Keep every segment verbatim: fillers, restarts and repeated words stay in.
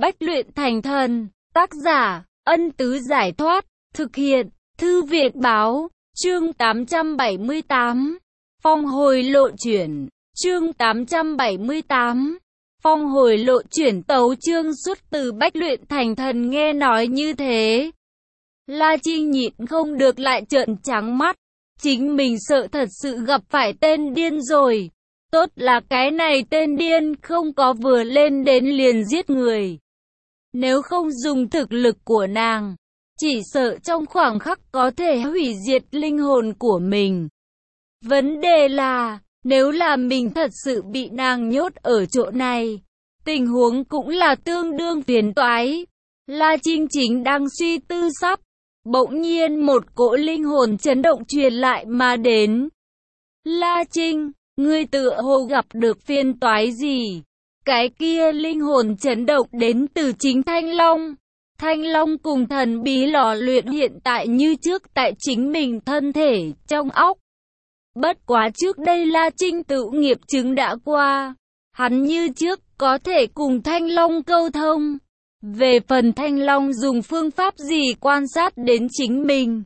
Bách luyện thành thần. Tác giả, Ân Tứ Giải Thoát. Thực hiện, Thư Việt Báo. Chương tám trăm bảy mươi tám. Phong hồi lộ chuyển. Chương tám trăm bảy mươi tám. Phong hồi lộ chuyển. Tấu chương xuất từ Bách luyện thành thần. Nghe nói như thế, La Trinh nhịn không được lại trợn trắng mắt. Chính mình sợ thật sự gặp phải tên điên rồi. Tốt là cái này tên điên không có vừa lên đến liền giết người. Nếu không dùng thực lực của nàng, chỉ sợ trong khoảng khắc có thể hủy diệt linh hồn của mình. Vấn đề là, nếu là mình thật sự bị nàng nhốt ở chỗ này, tình huống cũng là tương đương phiền toái. La Trinh chính đang suy tư sắp, bỗng nhiên một cỗ linh hồn chấn động truyền lại mà đến. La Trinh, ngươi tựa hồ gặp được phiền toái gì? Cái kia linh hồn chấn động đến từ chính Thanh Long. Thanh Long cùng thần bí lò luyện hiện tại như trước tại chính mình thân thể, trong óc. Bất quá trước đây La Trinh tự nghiệp chứng đã qua. Hắn như trước có thể cùng Thanh Long câu thông. Về phần Thanh Long dùng phương pháp gì quan sát đến chính mình,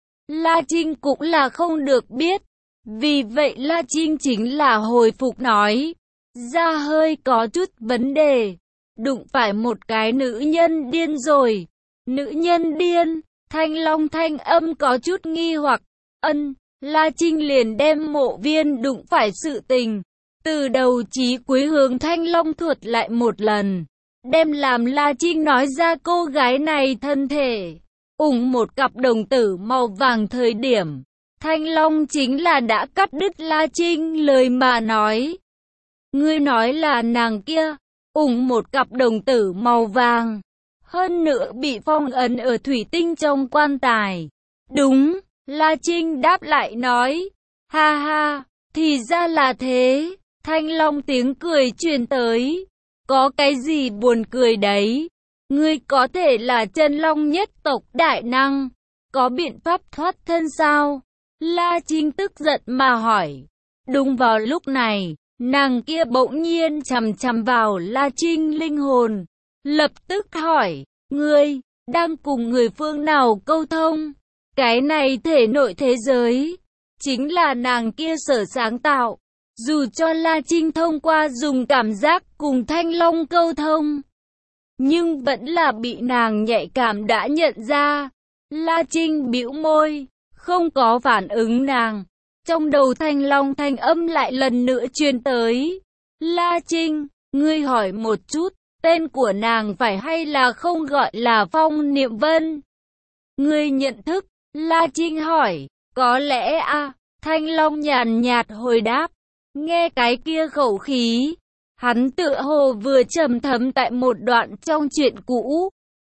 La Trinh cũng là không được biết. Vì vậy La Trinh chính là hồi phục nói ra hơi có chút vấn đề. Đụng phải một cái nữ nhân điên rồi. Nữ nhân điên? Thanh Long thanh âm có chút nghi hoặc. Ân, La Trinh liền đem Mộ Viên đụng phải sự tình từ đầu chí cuối hướng Thanh Long thuật lại một lần. Đem làm La Trinh nói ra cô gái này thân thể ủng một cặp đồng tử màu vàng thời điểm, Thanh Long chính là đã cắt đứt La Trinh lời mà nói. Ngươi nói là nàng kia ủng một cặp đồng tử màu vàng, hơn nữa bị phong ấn ở thủy tinh trong quan tài. Đúng, La Trinh đáp lại nói. Ha ha, thì ra là thế. Thanh Long tiếng cười truyền tới. Có cái gì buồn cười đấy? Ngươi có thể là chân long nhất tộc đại năng, có biện pháp thoát thân sao? La Trinh tức giận mà hỏi. Đúng vào lúc này, nàng kia bỗng nhiên chằm chằm vào La Trinh linh hồn, lập tức hỏi, ngươi đang cùng người phương nào câu thông? Cái này thể nội thế giới chính là nàng kia sở sáng tạo. Dù cho La Trinh thông qua dùng cảm giác cùng Thanh Long câu thông, nhưng vẫn là bị nàng nhạy cảm đã nhận ra. La Trinh bĩu môi, không có phản ứng nàng. Trong đầu Thanh Long thanh âm lại lần nữa truyền tới. La Trinh, ngươi hỏi một chút, tên của nàng phải hay là không gọi là Phong Niệm Vân? Ngươi nhận thức? La Trinh hỏi. Có lẽ a. Thanh Long nhàn nhạt hồi đáp. Nghe cái kia khẩu khí, hắn tựa hồ vừa trầm thấm tại một đoạn trong chuyện cũ.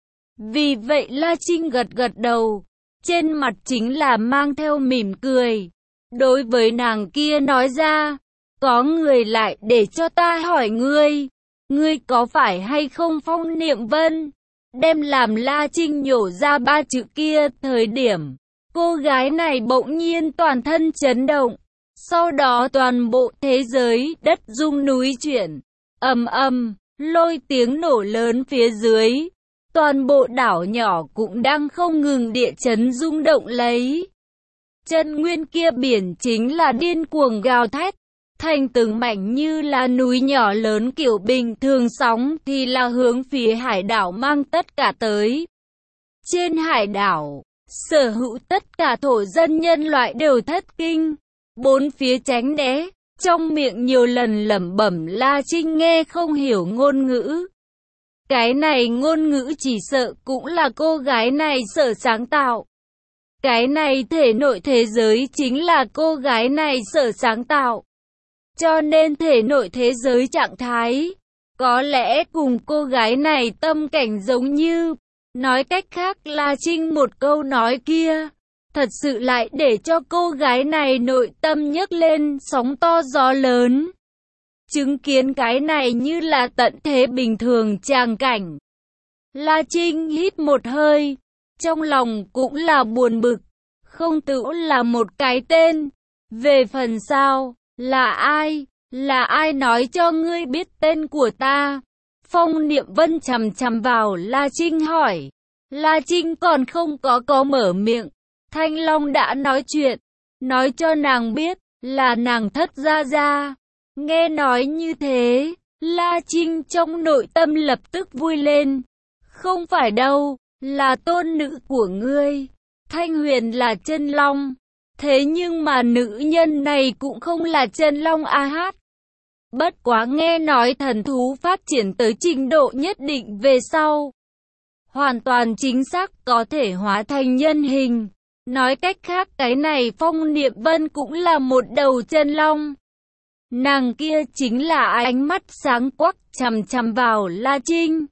Vì vậy La Trinh gật gật đầu, trên mặt chính là mang theo mỉm cười. Đối với nàng kia nói ra, có người lại để cho ta hỏi ngươi, ngươi có phải hay không Phong Niệm Vân? Đem làm La Trinh nhổ ra ba chữ kia thời điểm, cô gái này bỗng nhiên toàn thân chấn động. Sau đó toàn bộ thế giới, đất rung núi chuyển, ầm ầm, lôi tiếng nổ lớn phía dưới. Toàn bộ đảo nhỏ cũng đang không ngừng địa chấn rung động lấy. Chân nguyên kia biển chính là điên cuồng gào thét, thành từng mảnh như là núi nhỏ lớn kiểu bình thường, sóng thì là hướng phía hải đảo mang tất cả tới. Trên hải đảo, sở hữu tất cả thổ dân nhân loại đều thất kinh. Bốn phía tránh né, trong miệng nhiều lần lẩm bẩm La Trinh nghe không hiểu ngôn ngữ. Cái này ngôn ngữ chỉ sợ cũng là cô gái này sở sáng tạo. Cái này thể nội thế giới chính là cô gái này sở sáng tạo. Cho nên thể nội thế giới trạng thái, có lẽ cùng cô gái này tâm cảnh giống như. Nói cách khác La Trinh một câu nói kia, thật sự lại để cho cô gái này nội tâm nhấc lên sóng to gió lớn. Chứng kiến cái này như là tận thế bình thường tràng cảnh. La Trinh hít một hơi, trong lòng cũng là buồn bực, không tự là một cái tên. Về phần sao, là ai, là ai nói cho ngươi biết tên của ta? Phong Niệm Vân chằm chằm vào La Trinh hỏi. La Trinh còn không có có mở miệng. Thanh Long đã nói chuyện, nói cho nàng biết là nàng thất gia gia. Nghe nói như thế, La Trinh trong nội tâm lập tức vui lên. Không phải đâu, là tôn nữ của ngươi. Thanh Huyền là chân long. Thế nhưng mà nữ nhân này cũng không là chân long a hát. Bất quá nghe nói thần thú phát triển tới trình độ nhất định về sau, hoàn toàn chính xác có thể hóa thành nhân hình. Nói cách khác cái này Phong Niệm Vân cũng là một đầu chân long. Nàng kia chính là ánh mắt sáng quắc chằm chằm vào La Trinh.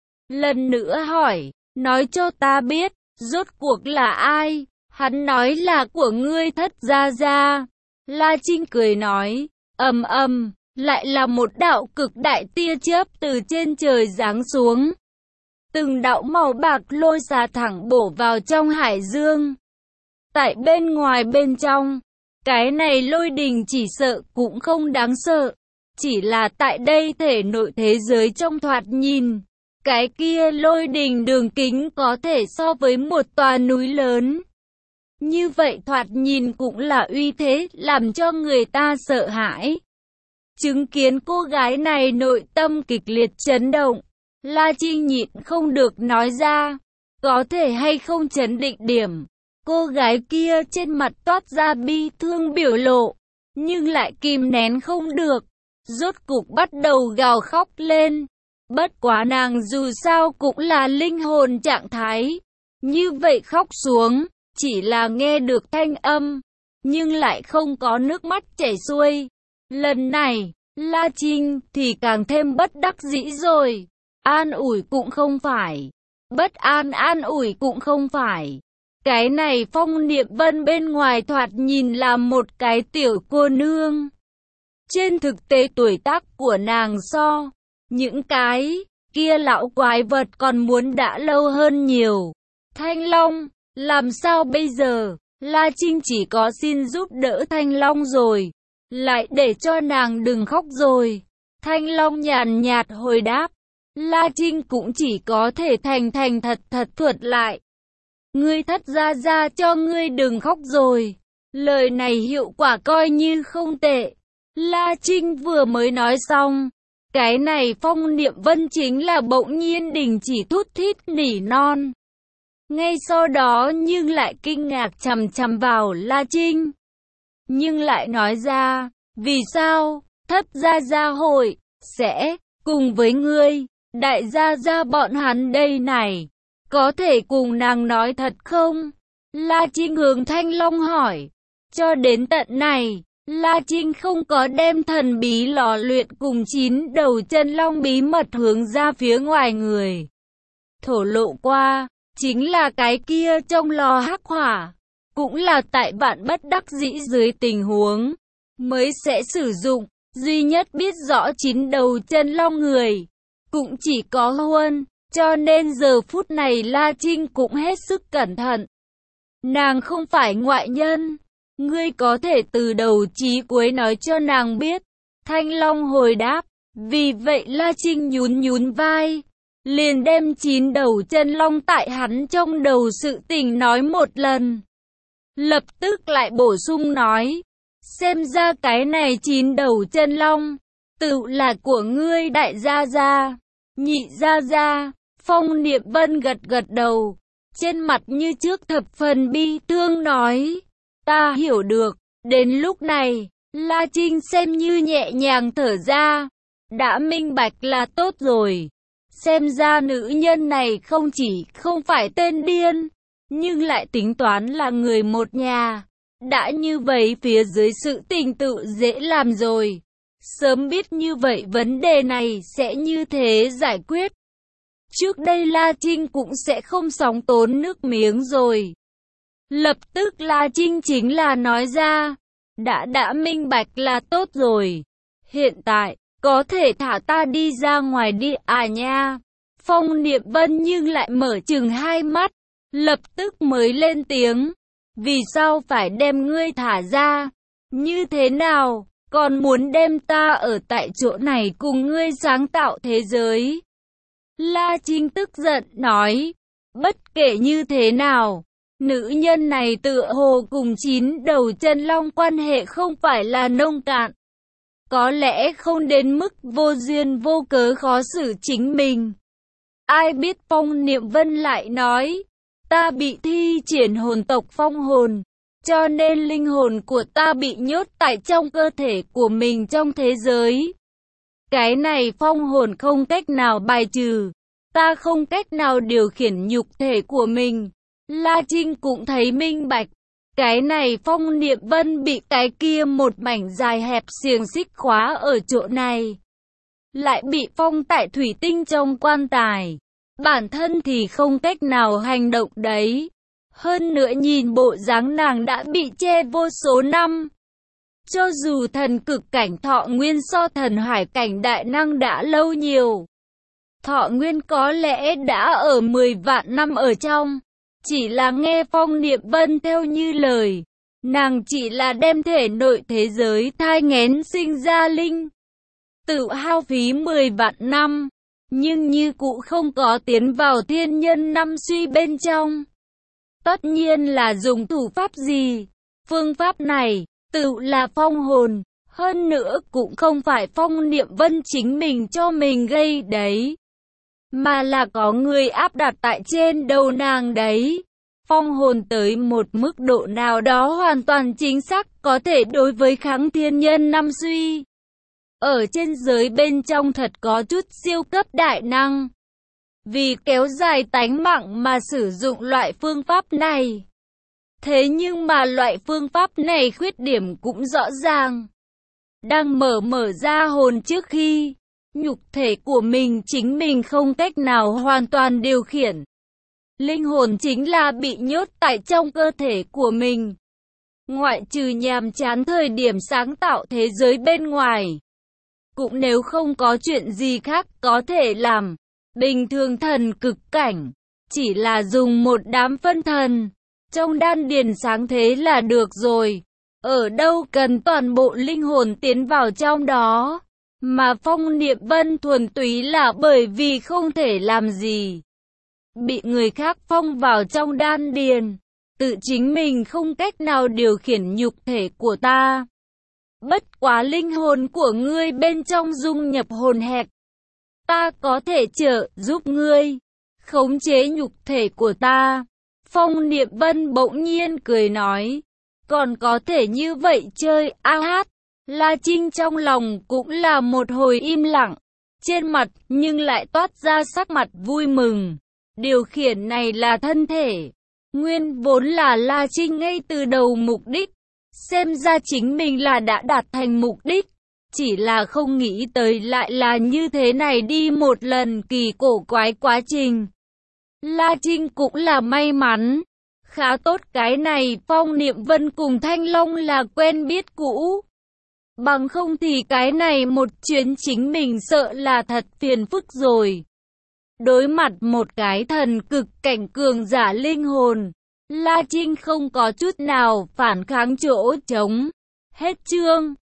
Lần nữa hỏi, nói cho ta biết, rốt cuộc là ai? Hắn nói là của ngươi thất gia gia. La Trinh cười nói, ầm ầm, lại là một đạo cực đại tia chớp từ trên trời giáng xuống. Từng đạo màu bạc lôi xà thẳng bổ vào trong hải dương. Tại bên ngoài bên trong, cái này lôi đình chỉ sợ cũng không đáng sợ. Chỉ là tại đây thể nội thế giới trong thoạt nhìn, cái kia lôi đình đường kính có thể so với một tòa núi lớn. Như vậy thoạt nhìn cũng là uy thế làm cho người ta sợ hãi. Chứng kiến cô gái này nội tâm kịch liệt chấn động, La Trinh nhịn không được nói ra, có thể hay không chấn định điểm. Cô gái kia trên mặt toát ra bi thương biểu lộ, nhưng lại kìm nén không được, rốt cục bắt đầu gào khóc lên. Bất quá nàng dù sao cũng là linh hồn trạng thái, như vậy khóc xuống, chỉ là nghe được thanh âm, nhưng lại không có nước mắt chảy xuôi. Lần này, La Trinh thì càng thêm bất đắc dĩ rồi, an ủi cũng không phải, bất an an ủi cũng không phải. Cái này Phong Niệm Vân bên ngoài thoạt nhìn là một cái tiểu cô nương. Trên thực tế tuổi tác của nàng so những cái kia lão quái vật còn muốn đã lâu hơn nhiều. Thanh Long, làm sao bây giờ? La Trinh chỉ có xin giúp đỡ Thanh Long rồi, lại để cho nàng đừng khóc rồi. Thanh Long nhàn nhạt hồi đáp. La Trinh cũng chỉ có thể thành thành thật thật thuật lại. Ngươi thất gia gia cho ngươi đừng khóc rồi. Lời này hiệu quả coi như không tệ. La Trinh vừa mới nói xong, cái này Phong Niệm Vân chính là bỗng nhiên đình chỉ thút thít nỉ non. Ngay sau đó nhưng lại kinh ngạc chằm chằm vào La Trinh. Nhưng lại nói ra, vì sao, thất gia gia hội, sẽ, cùng với ngươi, đại gia gia bọn hắn đây này, có thể cùng nàng nói thật không? La Trinh hướng Thanh Long hỏi. Cho đến tận này, La Trinh không có đem thần bí lò luyện cùng chín đầu chân long bí mật hướng ra phía ngoài người thổ lộ qua, chính là cái kia trong lò hắc hỏa, cũng là tại bạn bất đắc dĩ dưới tình huống mới sẽ sử dụng. Duy nhất biết rõ chín đầu chân long người cũng chỉ có Huân, cho nên giờ phút này La Trinh cũng hết sức cẩn thận. Nàng không phải ngoại nhân, ngươi có thể từ đầu chí cuối nói cho nàng biết. Thanh Long hồi đáp. Vì vậy La Trinh nhún nhún vai, liền đem chín đầu chân long tại hắn trong đầu sự tình nói một lần. Lập tức lại bổ sung nói, xem ra cái này chín đầu chân long tự là của ngươi đại gia gia. Nhị gia gia. Phong Niệm Vân gật gật đầu, trên mặt như trước thập phần bi thương nói, ta hiểu được. Đến lúc này, La Trinh xem như nhẹ nhàng thở ra, đã minh bạch là tốt rồi. Xem ra nữ nhân này không chỉ không phải tên điên, nhưng lại tính toán là người một nhà. Đã như vậy phía dưới sự tình tự dễ làm rồi. Sớm biết như vậy vấn đề này sẽ như thế giải quyết, trước đây La Trinh cũng sẽ không sóng tốn nước miếng rồi. Lập tức La Trinh chính là nói ra, đã đã minh bạch là tốt rồi. Hiện tại, có thể thả ta đi ra ngoài đi à nha. Phong Niệm Vân nhưng lại mở chừng hai mắt, lập tức mới lên tiếng. Vì sao phải đem ngươi thả ra? Như thế nào? Còn muốn đem ta ở tại chỗ này cùng ngươi sáng tạo thế giới? La Trinh tức giận nói, bất kể như thế nào, nữ nhân này tựa hồ cùng chín đầu chân long quan hệ không phải là nông cạn. Có lẽ không đến mức vô duyên vô cớ khó xử chính mình. Ai biết Phong Niệm Vân lại nói, ta bị thi triển hồn tộc phong hồn, cho nên linh hồn của ta bị nhốt tại trong cơ thể của mình trong thế giới. Cái này phong hồn không cách nào bài trừ, ta không cách nào điều khiển nhục thể của mình. La Trinh cũng thấy minh bạch, cái này Phong Niệm Vân bị cái kia một mảnh dài hẹp xiềng xích khóa ở chỗ này, lại bị phong tại thủy tinh trong quan tài, bản thân thì không cách nào hành động đấy. Hơn nữa nhìn bộ dáng nàng đã bị che vô số năm. Cho dù thần cực cảnh thọ nguyên so thần hải cảnh đại năng đã lâu nhiều, thọ nguyên có lẽ đã ở mười vạn năm ở trong. Chỉ là nghe Phong Niệm Vân theo như lời, nàng chỉ là đem thể nội thế giới thai nghén sinh ra linh, tự hao phí mười vạn năm, nhưng như cũ không có tiến vào thiên nhân năm suy bên trong. Tất nhiên là dùng thủ pháp gì? Phương pháp này, tự là phong hồn, hơn nữa cũng không phải Phong Niệm Vân chính mình cho mình gây đấy, mà là có người áp đặt tại trên đầu nàng đấy. Phong hồn tới một mức độ nào đó hoàn toàn chính xác, có thể đối với kháng thiên nhân năm suy. Ở trên giới bên trong thật có chút siêu cấp đại năng. Vì kéo dài tánh mạng mà sử dụng loại phương pháp này. Thế nhưng mà loại phương pháp này khuyết điểm cũng rõ ràng. Đang mở mở ra hồn trước khi, nhục thể của mình chính mình không cách nào hoàn toàn điều khiển. Linh hồn chính là bị nhốt tại trong cơ thể của mình. Ngoại trừ nhàm chán thời điểm sáng tạo thế giới bên ngoài, cũng nếu không có chuyện gì khác có thể làm. Bình thường thần cực cảnh, chỉ là dùng một đám phân thần, trong đan điền sáng thế là được rồi. Ở đâu cần toàn bộ linh hồn tiến vào trong đó. Mà Phong Niệm Vân thuần túy là bởi vì không thể làm gì, bị người khác phong vào trong đan điền, tự chính mình không cách nào điều khiển nhục thể của ta. Bất quá linh hồn của ngươi bên trong dung nhập hồn hẹp, ta có thể trợ giúp ngươi khống chế nhục thể của ta. Phong Niệm Vân bỗng nhiên cười nói, còn có thể như vậy chơi a hát. La Trinh trong lòng cũng là một hồi im lặng, trên mặt nhưng lại toát ra sắc mặt vui mừng. Điều khiển này là thân thể, nguyên vốn là La Trinh ngay từ đầu mục đích, xem ra chính mình là đã đạt thành mục đích, chỉ là không nghĩ tới lại là như thế này đi một lần kỳ cổ quái quá trình. La Trinh cũng là may mắn, khá tốt cái này Phong Niệm Vân cùng Thanh Long là quen biết cũ. Bằng không thì cái này một chuyến chính mình sợ là thật phiền phức rồi. Đối mặt một cái thần cực cảnh cường giả linh hồn, La Trinh không có chút nào phản kháng chỗ trống. Hết chương.